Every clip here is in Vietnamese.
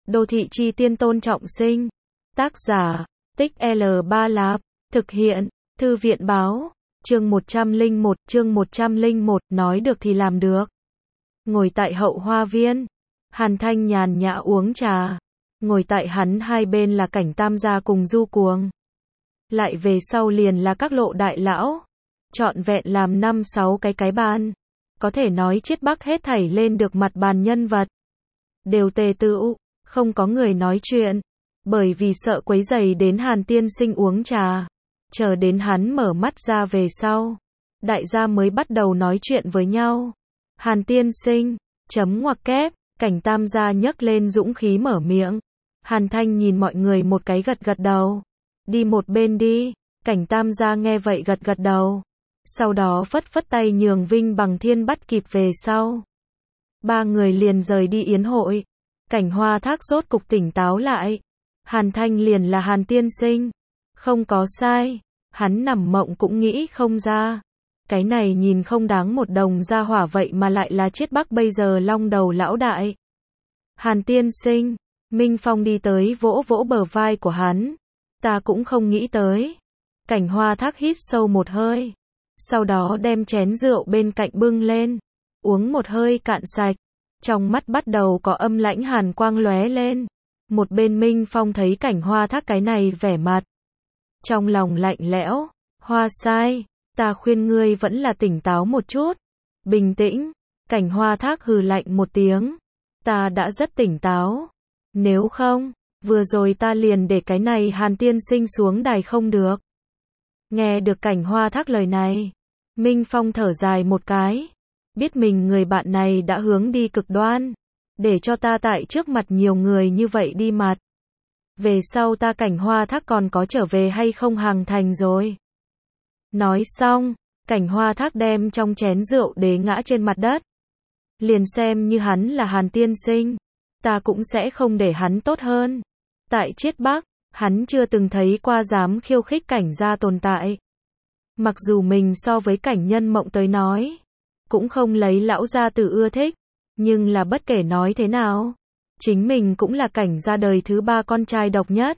Đô thị chi tiên Tôn Trọng Sinh. Tác giả, Tích L3 Lạp. Thực hiện, Thư viện báo. Chương 101, nói được thì làm được. Ngồi tại hậu hoa viên, Hàn Thanh nhàn nhã uống trà. Ngồi tại hắn hai bên là Cảnh Tam gia cùng Du Cuồng. Lại về sau liền là các lộ đại lão. Trọn vẹn làm 5-6 cái bàn. Có thể nói Chiết Bắc hết thảy lên được mặt bàn nhân vật. Đều tề tựu, không có người nói chuyện. Bởi vì sợ quấy rầy đến Hàn tiên sinh uống trà. Chờ đến hắn mở mắt ra về sau. Đại gia mới bắt đầu nói chuyện với nhau. Hàn tiên sinh, chấm ngoặc kép, Cảnh Tam gia nhấc lên dũng khí mở miệng. Hàn Thanh nhìn mọi người một cái gật gật đầu. Đi một bên đi, Cảnh Tam gia nghe vậy gật gật đầu. Sau đó phất phất tay nhường Vinh Bằng Thiên bắt kịp về sau. Ba người liền rời đi yến hội. Cảnh Hoa Thác rốt cục tỉnh táo lại. Hàn Thanh liền là Hàn tiên sinh. Không có sai. Hắn nằm mộng cũng nghĩ không ra. Cái này nhìn không đáng một đồng ra hỏa vậy mà lại là Chiết Bắc bây giờ long đầu lão đại. Hàn tiên sinh. Minh Phong đi tới vỗ vỗ bờ vai của hắn. Ta cũng không nghĩ tới. Cảnh Hoa Thác hít sâu một hơi. Sau đó đem chén rượu bên cạnh bưng lên. Uống một hơi cạn sạch. Trong mắt bắt đầu có âm lãnh hàn quang lóe lên. Một bên Minh Phong thấy Cảnh Hoa Thác cái này vẻ mặt. Trong lòng lạnh lẽo. Hoa sai. Ta khuyên ngươi vẫn là tỉnh táo một chút. Bình tĩnh. Cảnh Hoa Thác hừ lạnh một tiếng. Ta đã rất tỉnh táo. Nếu không, vừa rồi ta liền để cái này Hàn tiên sinh xuống đài không được. Nghe được Cảnh Hoa Thác lời này, Minh Phong thở dài một cái. Biết mình người bạn này đã hướng đi cực đoan. Để cho ta tại trước mặt nhiều người như vậy đi mặt. Về sau ta Cảnh Hoa Thác còn có trở về hay không hàng thành rồi. Nói xong, Cảnh Hoa Thác đem trong chén rượu đế ngã trên mặt đất. Liền xem như hắn là Hàn tiên sinh. Ta cũng sẽ không để hắn tốt hơn. Tại Chiết Bắc, hắn chưa từng thấy qua dám khiêu khích Cảnh gia tồn tại. Mặc dù mình so với Cảnh Nhân Mộng tới nói, cũng không lấy lão gia tử ưa thích, nhưng là bất kể nói thế nào, chính mình cũng là Cảnh gia đời thứ 3 con trai độc nhất.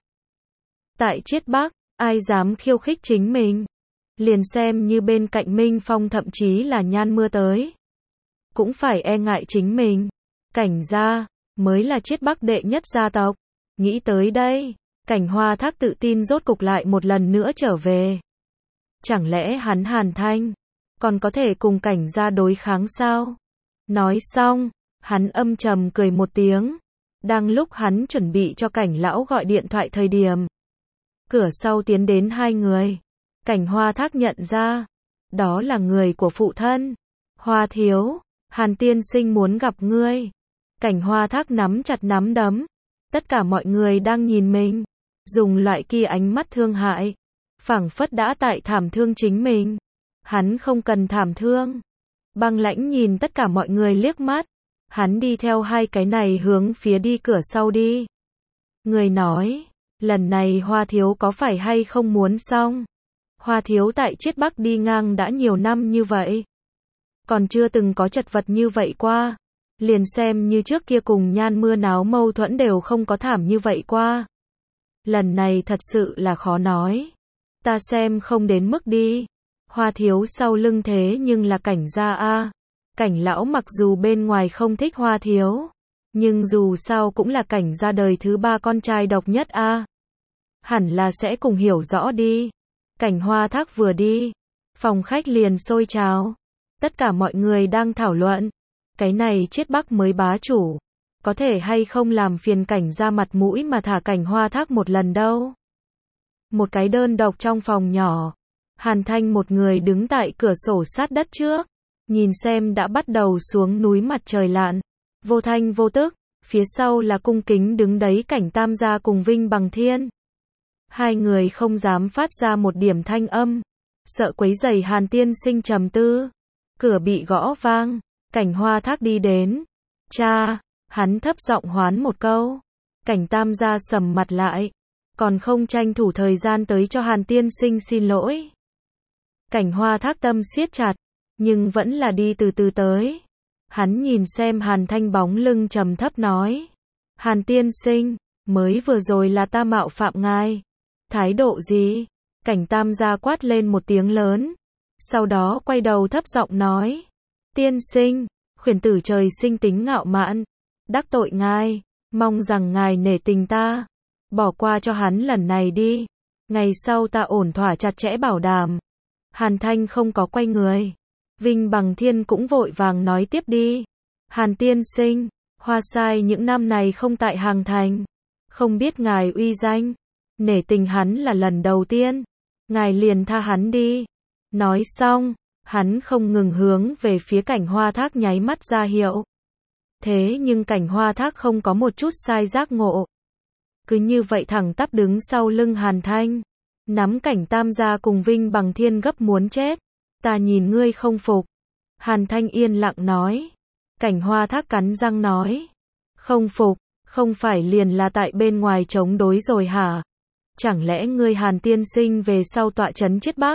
Tại Chiết Bắc, ai dám khiêu khích chính mình? Liền xem như bên cạnh Minh Phong thậm chí là Nhan Mưa tới, cũng phải e ngại chính mình. Cảnh gia mới là Chiết Bắc đệ nhất gia tộc. Nghĩ tới đây, Cảnh Hoa Thác tự tin rốt cục lại một lần nữa trở về. Chẳng lẽ hắn Hàn Thanh còn có thể cùng Cảnh gia đối kháng sao? Nói xong, hắn âm trầm cười một tiếng. Đang lúc hắn chuẩn bị cho Cảnh lão gọi điện thoại thời điểm, cửa sau tiến đến hai người. Cảnh Hoa Thác nhận ra, đó là người của phụ thân. Hoa thiếu, Hàn tiên sinh muốn gặp ngươi. Cảnh Hoa Thác nắm chặt nắm đấm. Tất cả mọi người đang nhìn mình, dùng loại kia ánh mắt thương hại, phảng phất đã tại thảm thương chính mình. Hắn không cần thảm thương. Băng lãnh nhìn tất cả mọi người liếc mắt. Hắn đi theo hai cái này hướng phía đi cửa sau đi. Người nói, lần này Hoa thiếu có phải hay không muốn xong? Hoa thiếu tại Chiết Bắc đi ngang đã nhiều năm như vậy, còn chưa từng có chật vật như vậy qua. Liền xem như trước kia cùng Nhan Mưa náo mâu thuẫn đều không có thảm như vậy qua. Lần này thật sự là khó nói. Ta xem không đến mức đi. Hoa thiếu sau lưng thế nhưng là Cảnh gia a. Cảnh lão mặc dù bên ngoài không thích Hoa thiếu, nhưng dù sao cũng là Cảnh gia đời thứ 3 con trai độc nhất a. Hẳn là sẽ cùng hiểu rõ đi. Cảnh Hoa Thác vừa đi, phòng khách liền sôi trào. Tất cả mọi người đang thảo luận. Cái này Chiết Bắc mới bá chủ, có thể hay không làm phiền Cảnh gia mặt mũi mà thả Cảnh Hoa Thác một lần đâu. Một cái đơn độc trong phòng nhỏ, Hàn Thanh một người đứng tại cửa sổ sát đất trước, nhìn xem đã bắt đầu xuống núi mặt trời lặn, vô thanh vô tức, phía sau là cung kính đứng đấy Cảnh Tam gia cùng Vinh Bằng Thiên. Hai người không dám phát ra một điểm thanh âm, sợ quấy rầy Hàn tiên sinh trầm tư. Cửa bị gõ vang. Cảnh Hoa Thác đi đến. Cha, hắn thấp giọng hoán một câu. Cảnh Tam gia sầm mặt lại, còn không tranh thủ thời gian tới cho Hàn tiên sinh xin lỗi. Cảnh Hoa Thác tâm siết chặt, nhưng vẫn là đi từ từ tới. Hắn nhìn xem Hàn Thanh bóng lưng trầm thấp nói. Hàn tiên sinh, mới vừa rồi là ta mạo phạm ngài. Thái độ gì? Cảnh tam gia quát lên một tiếng lớn. Sau đó quay đầu thấp giọng nói. Tiên sinh, khuyển tử trời sinh tính ngạo mạn. Đắc tội ngài, mong rằng ngài nể tình ta. Bỏ qua cho hắn lần này đi. Ngày sau ta ổn thỏa chặt chẽ bảo đảm. Hàn Thanh không có quay người. Vinh Bằng Thiên cũng vội vàng nói tiếp đi. Hàn tiên sinh, Hoa Sai những năm này không tại Hàng Thành. Không biết ngài uy danh. Nể tình hắn là lần đầu tiên. Ngài liền tha hắn đi. Nói xong, hắn không ngừng hướng về phía Cảnh Hoa Thác nháy mắt ra hiệu. Thế nhưng Cảnh Hoa Thác không có một chút sai giác ngộ. Cứ như vậy thẳng tắp đứng sau lưng Hàn Thanh. Nắm Cảnh Tam gia cùng Vinh Bằng Thiên gấp muốn chết. Ta nhìn ngươi không phục. Hàn Thanh yên lặng nói. Cảnh Hoa Thác cắn răng nói. Không phục, không phải liền là tại bên ngoài chống đối rồi hả? Chẳng lẽ ngươi Hàn tiên sinh về sau tọa trấn Chiết Bắc?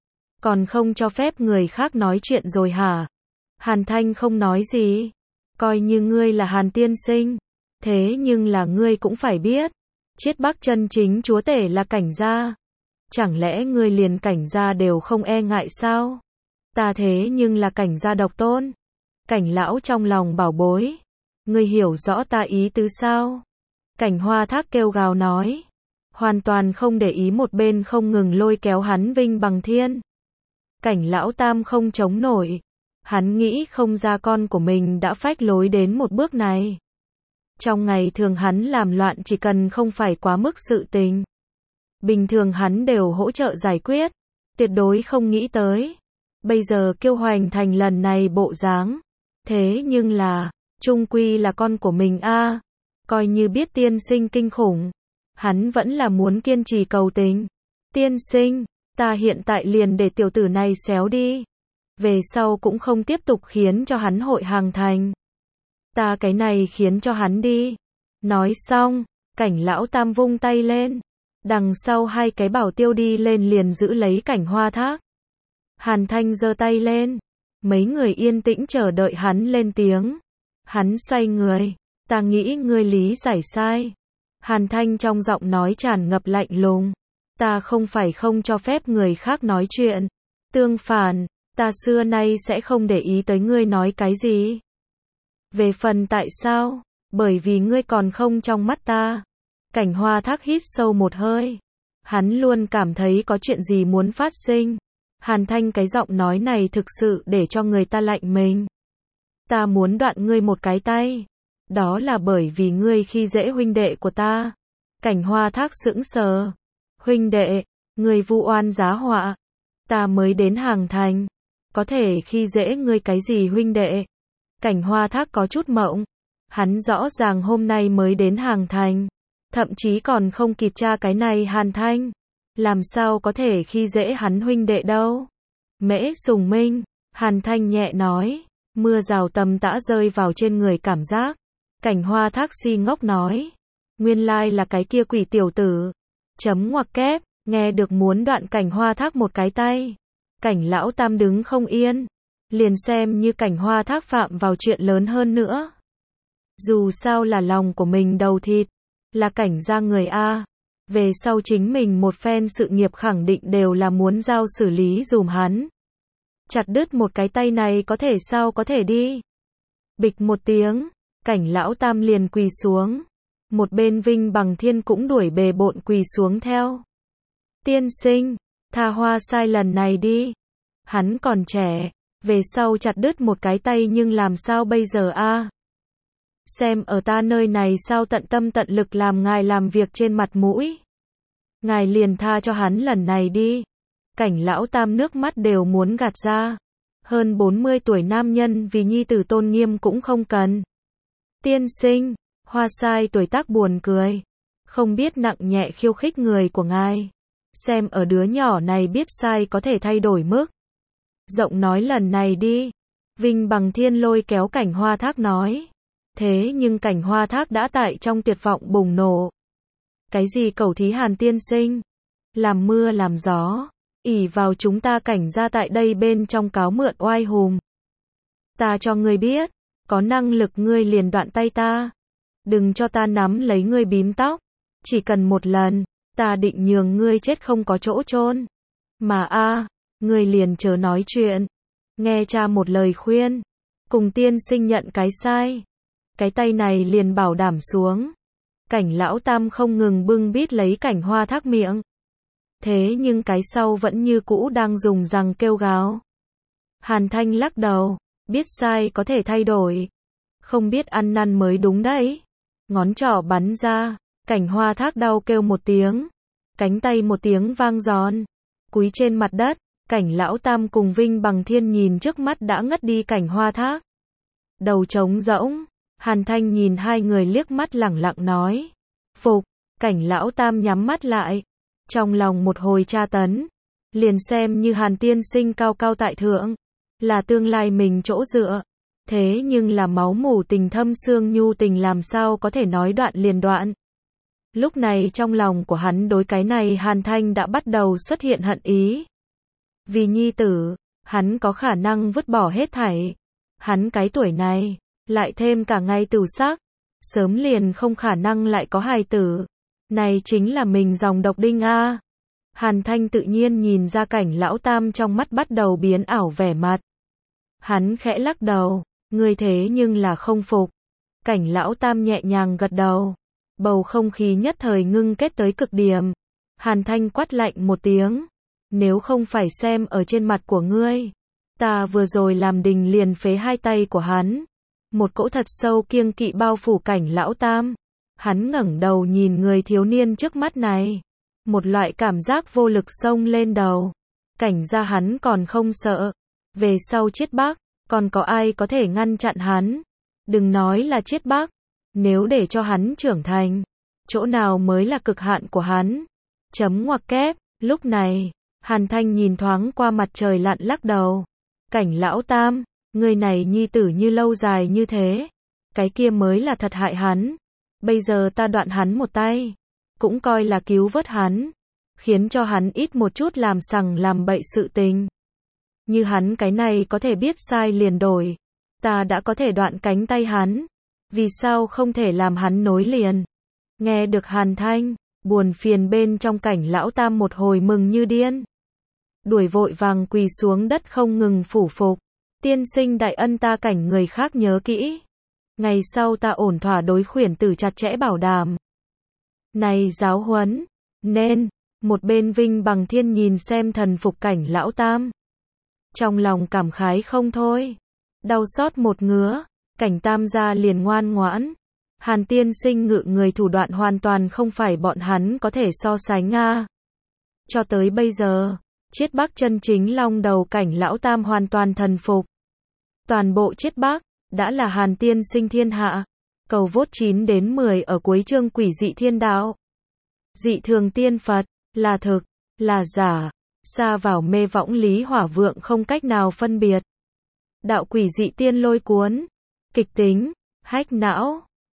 Còn không cho phép người khác nói chuyện rồi hả? Hàn Thanh không nói gì. Coi như ngươi là Hàn tiên sinh. Thế nhưng là ngươi cũng phải biết. Chiết Bắc chân chính chúa tể là Cảnh gia. Chẳng lẽ ngươi liền Cảnh gia đều không e ngại sao? Ta thế nhưng là Cảnh gia độc tôn. Cảnh lão trong lòng bảo bối. Ngươi hiểu rõ ta ý tứ sao? Cảnh Hoa Thác kêu gào nói. Hoàn toàn không để ý một bên không ngừng lôi kéo hắn Vinh Bằng Thiên. Cảnh lão tam không chống nổi. Hắn nghĩ không ra con của mình đã phách lối đến một bước này. Trong ngày thường hắn làm loạn chỉ cần không phải quá mức sự tình. Bình thường hắn đều hỗ trợ giải quyết. Tuyệt đối không nghĩ tới. Bây giờ Kiêu Hoành Thành lần này bộ dáng. Thế nhưng là, chung quy là con của mình a. Coi như biết tiên sinh kinh khủng. Hắn vẫn là muốn kiên trì cầu tình. Tiên sinh, ta hiện tại liền để tiểu tử này xéo đi. Về sau cũng không tiếp tục khiến cho hắn hội Hàng Thành. Ta cái này khiến cho hắn đi. Nói xong, Cảnh lão tam vung tay lên. Đằng sau hai cái bảo tiêu đi lên liền giữ lấy Cảnh Hoa Thác. Hàn Thanh giơ tay lên. Mấy người yên tĩnh chờ đợi hắn lên tiếng. Hắn xoay người. Ta nghĩ ngươi lý giải sai. Hàn Thanh trong giọng nói tràn ngập lạnh lùng. Ta không phải không cho phép người khác nói chuyện. Tương phản, ta xưa nay sẽ không để ý tới ngươi nói cái gì. Về phần tại sao? Bởi vì ngươi còn không trong mắt ta. Cảnh Hoa Thác hít sâu một hơi. Hắn luôn cảm thấy có chuyện gì muốn phát sinh. Hàn Thanh cái giọng nói này thực sự để cho người ta lạnh mình. Ta muốn đoạn ngươi một cái tay. Đó là bởi vì ngươi khi dễ huynh đệ của ta. Cảnh Hoa Thác sững sờ. Huynh đệ, ngươi vu oan giá họa. Ta mới đến Hàng Thành. Có thể khi dễ ngươi cái gì huynh đệ? Cảnh Hoa Thác có chút mộng. Hắn rõ ràng hôm nay mới đến Hàng Thành. Thậm chí còn không kịp tra cái này Hàn Thanh. Làm sao có thể khi dễ hắn huynh đệ đâu? Mễ Sùng Minh, Hàn Thanh nhẹ nói. Mưa rào tầm tã rơi vào trên người cảm giác. Cảnh Hoa Thác si ngốc nói. Nguyên lai là cái kia quỷ tiểu tử. Chấm ngoặc kép, nghe được muốn đoạn Cảnh Hoa Thác một cái tay. Cảnh lão tam đứng không yên. Liền xem như Cảnh Hoa Thác phạm vào chuyện lớn hơn nữa. Dù sao là lòng của mình đầu thịt. Là Cảnh gia người A. Về sau chính mình một phen sự nghiệp khẳng định đều là muốn giao xử lý dùm hắn. Chặt đứt một cái tay này có thể sao có thể đi. Bịch một tiếng, Cảnh lão tam liền quỳ xuống. Một bên Vinh Bằng Thiên cũng đuổi bề bộn quỳ xuống theo. Tiên sinh, tha Hoa Sai lần này đi. Hắn còn trẻ, về sau chặt đứt một cái tay nhưng làm sao bây giờ a? Xem ở ta nơi này sao tận tâm tận lực làm ngài làm việc trên mặt mũi. Ngài liền tha cho hắn lần này đi. Cảnh lão tam nước mắt đều muốn gạt ra. Hơn 40 tuổi nam nhân vì nhi tử tôn nghiêm cũng không cần. Tiên sinh, Hoa Sai tuổi tác buồn cười. Không biết nặng nhẹ khiêu khích người của ngài. Xem ở đứa nhỏ này biết sai có thể thay đổi mức. Giọng nói lần này đi. Vinh Bằng Thiên lôi kéo Cảnh Hoa Thác nói. Thế nhưng Cảnh Hoa Thác đã tại trong tuyệt vọng bùng nổ. Cái gì cẩu thí Hàn tiên sinh? Làm mưa làm gió. Ỷ vào chúng ta Cảnh gia tại đây bên trong cáo mượn oai hùng. Ta cho ngươi biết. Có năng lực ngươi liền đoạn tay ta. đừng cho ta nắm lấy ngươi bím tóc. Chỉ cần một lần, ta định nhường ngươi chết không có chỗ chôn. Mà ngươi liền chớ nói chuyện. Nghe cha một lời khuyên. Cùng tiên sinh nhận cái sai. Cái tay này liền bảo đảm xuống. Cảnh lão tam không ngừng bưng bít lấy Cảnh Hoa Thác miệng. Thế nhưng cái sau vẫn như cũ đang dùng răng kêu gào. Hàn Thanh lắc đầu, biết sai có thể thay đổi. Không biết ăn năn mới đúng đấy. Ngón trỏ bắn ra, Cảnh Hoa Thác đau kêu một tiếng. Cánh tay một tiếng vang giòn. Cúi trên mặt đất, Cảnh lão tam cùng Vinh Bằng Thiên nhìn trước mắt đã ngất đi Cảnh Hoa Thác. Đầu trống rỗng, Hàn Thanh nhìn hai người liếc mắt lẳng lặng nói. Phục, Cảnh lão tam nhắm mắt lại. Trong lòng một hồi tra tấn. Liền xem như Hàn tiên sinh cao cao tại thượng. Là tương lai mình chỗ dựa. Thế nhưng là máu mủ tình thâm xương nhu tình làm sao có thể nói đoạn liền đoạn. Lúc này trong lòng của hắn đối cái này Hàn Thanh đã bắt đầu xuất hiện hận ý. Vì nhi tử, hắn có khả năng vứt bỏ hết thảy. Hắn cái tuổi này, lại thêm cả ngày tửu sắc, sớm liền không khả năng lại có hài tử. Này chính là mình dòng độc đinh a. Hàn Thanh tự nhiên nhìn ra Cảnh lão tam trong mắt bắt đầu biến ảo vẻ mặt. Hắn khẽ lắc đầu, ngươi thế nhưng là không phục. Cảnh lão tam nhẹ nhàng gật đầu. Bầu không khí nhất thời ngưng kết tới cực điểm. Hàn Thanh quát lạnh một tiếng. Nếu không phải xem ở trên mặt của ngươi, ta vừa rồi làm đình liền phế hai tay của hắn. Một cỗ thật sâu kiêng kỵ bao phủ Cảnh lão tam. Hắn ngẩng đầu nhìn người thiếu niên trước mắt này. Một loại cảm giác vô lực xông lên đầu. Cảnh gia hắn còn không sợ. Về sau Chiết Bắc, còn có ai có thể ngăn chặn hắn? Đừng nói là Chiết Bắc. Nếu để cho hắn trưởng thành, chỗ nào mới là cực hạn của hắn? Chấm ngoặc kép, lúc này, Hàn Thanh nhìn thoáng qua mặt trời lặn lắc đầu. Cảnh lão tam, người này nhi tử như lâu dài như thế. Cái kia mới là thật hại hắn. Bây giờ ta đoạn hắn một tay, cũng coi là cứu vớt hắn. Khiến cho hắn ít một chút làm sằng làm bậy sự tình. Như hắn cái này có thể biết sai liền đổi. Ta đã có thể đoạn cánh tay hắn. Vì sao không thể làm hắn nối liền? Nghe được Hàn Thanh, buồn phiền bên trong Cảnh lão tam một hồi mừng như điên. Đuổi vội vàng quỳ xuống đất không ngừng phủ phục. Tiên sinh đại ân ta Cảnh người khác nhớ kỹ. Ngày sau ta ổn thỏa đối khuyển tử chặt chẽ bảo đảm. Này giáo huấn, nên, một bên Vinh Bằng Thiên nhìn xem thần phục Cảnh lão tam. Trong lòng cảm khái không thôi. Đau xót một ngứa. Cảnh tam gia liền ngoan ngoãn. Hàn tiên sinh ngự người thủ đoạn hoàn toàn không phải bọn hắn có thể so sánh a. Cho tới bây giờ, Chiết Bắc chân chính long đầu Cảnh lão tam hoàn toàn thần phục. Toàn bộ Chiết Bắc đã là Hàn tiên sinh thiên hạ. Cầu vốt 9 đến 10 ở cuối chương Quỷ dị thiên đạo. Dị thường tiên Phật, là thực, là giả, xa vào mê võng lý hỏa vượng không cách nào phân biệt. Đạo quỷ dị tiên lôi cuốn, kịch tính, hách não.